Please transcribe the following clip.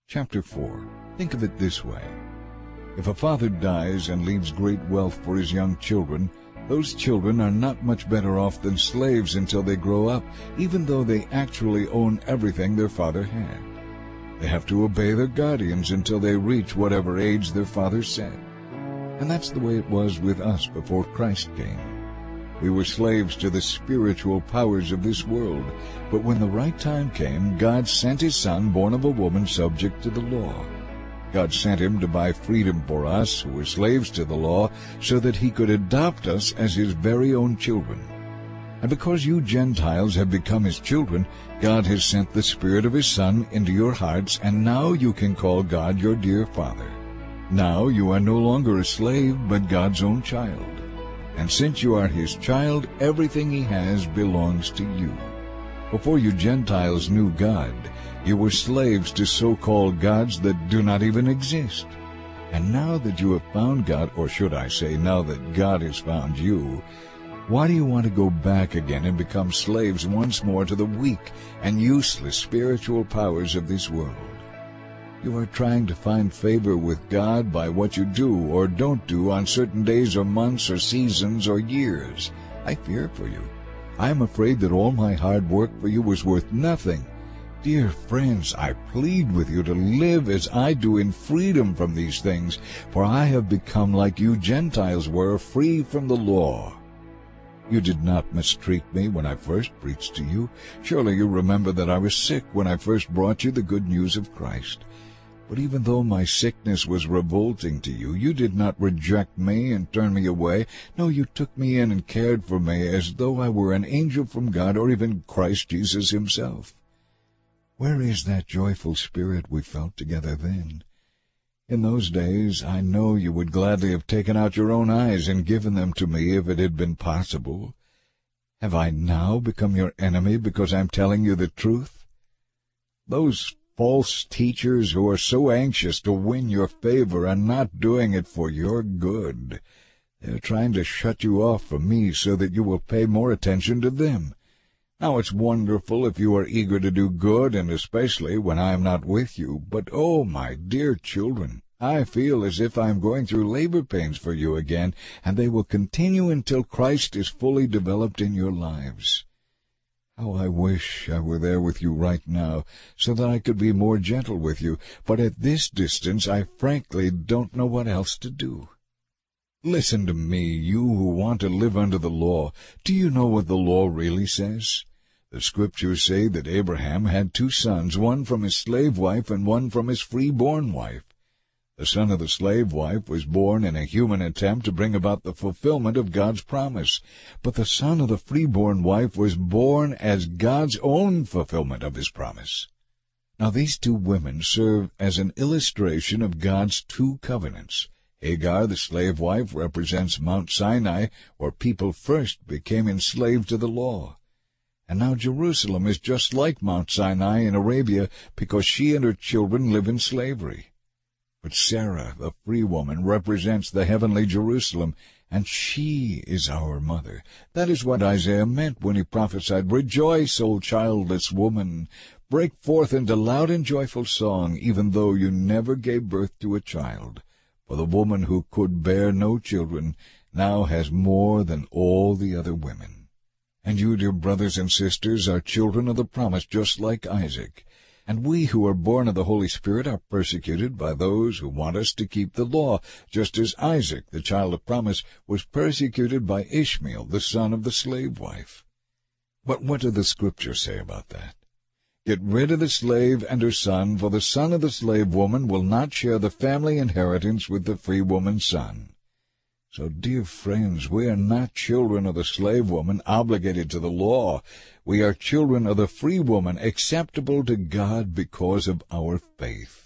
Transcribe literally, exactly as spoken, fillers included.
Chapter four. Think of it this way. If a father dies and leaves great wealth for his young children, those children are not much better off than slaves until they grow up, even though they actually own everything their father had. They have to obey their guardians until they reach whatever age their father said. And that's the way it was with us before Christ came. We were slaves to the spiritual powers of this world, but when the right time came, God sent His Son, born of a woman, subject to the law. God sent Him to buy freedom for us, who were slaves to the law, so that He could adopt us as His very own children. And because you Gentiles have become His children, God has sent the Spirit of His Son into your hearts, and now you can call God your dear Father. Now you are no longer a slave, but God's own child. And since you are His child, everything He has belongs to you. Before you Gentiles knew God, you were slaves to so-called gods that do not even exist. And now that you have found God, or should I say, now that God has found you, why do you want to go back again and become slaves once more to the weak and useless spiritual powers of this world? You are trying to find favor with God by what you do or don't do on certain days or months or seasons or years. I fear for you. I am afraid that all my hard work for you was worth nothing. Dear friends, I plead with you to live as I do in freedom from these things, for I have become like you Gentiles were, free from the law. You did not mistreat me when I first preached to you. Surely you remember that I was sick when I first brought you the good news of Christ. But even though my sickness was revolting to you, you did not reject me and turn me away. No, you took me in and cared for me as though I were an angel from God or even Christ Jesus Himself. Where is that joyful spirit we felt together then? In those days I know you would gladly have taken out your own eyes and given them to me if it had been possible. Have I now become your enemy because I am telling you the truth? Those false teachers who are so anxious to win your favor are not doing it for your good. They are trying to shut you off from me so that you will pay more attention to them. Now it's wonderful if you are eager to do good, and especially when I am not with you. But, oh, my dear children, I feel as if I am going through labor pains for you again, and they will continue until Christ is fully developed in your lives. How I wish I were there with you right now, so that I could be more gentle with you, but at this distance I frankly don't know what else to do. Listen to me, you who want to live under the law. Do you know what the law really says? The Scriptures say that Abraham had two sons, one from his slave wife and one from his free-born wife. The son of the slave wife was born in a human attempt to bring about the fulfillment of God's promise, but the son of the free-born wife was born as God's own fulfillment of His promise. Now these two women serve as an illustration of God's two covenants. Hagar, the slave wife, represents Mount Sinai, where people first became enslaved to the law. And now Jerusalem is just like Mount Sinai in Arabia because she and her children live in slavery. But Sarah, the free woman, represents the heavenly Jerusalem, and she is our mother. That is what Isaiah meant when he prophesied, "Rejoice, O childless woman! Break forth into loud and joyful song, even though you never gave birth to a child. For the woman who could bear no children now has more than all the other women." And you, dear brothers and sisters, are children of the promise, just like Isaac. And we who are born of the Holy Spirit are persecuted by those who want us to keep the law, just as Isaac, the child of promise, was persecuted by Ishmael, the son of the slave wife. But what do the Scriptures say about that? Get rid of the slave and her son, for the son of the slave woman will not share the family inheritance with the free woman's son. So, dear friends, we are not children of the slave woman obligated to the law. We are children of the free woman, acceptable to God because of our faith.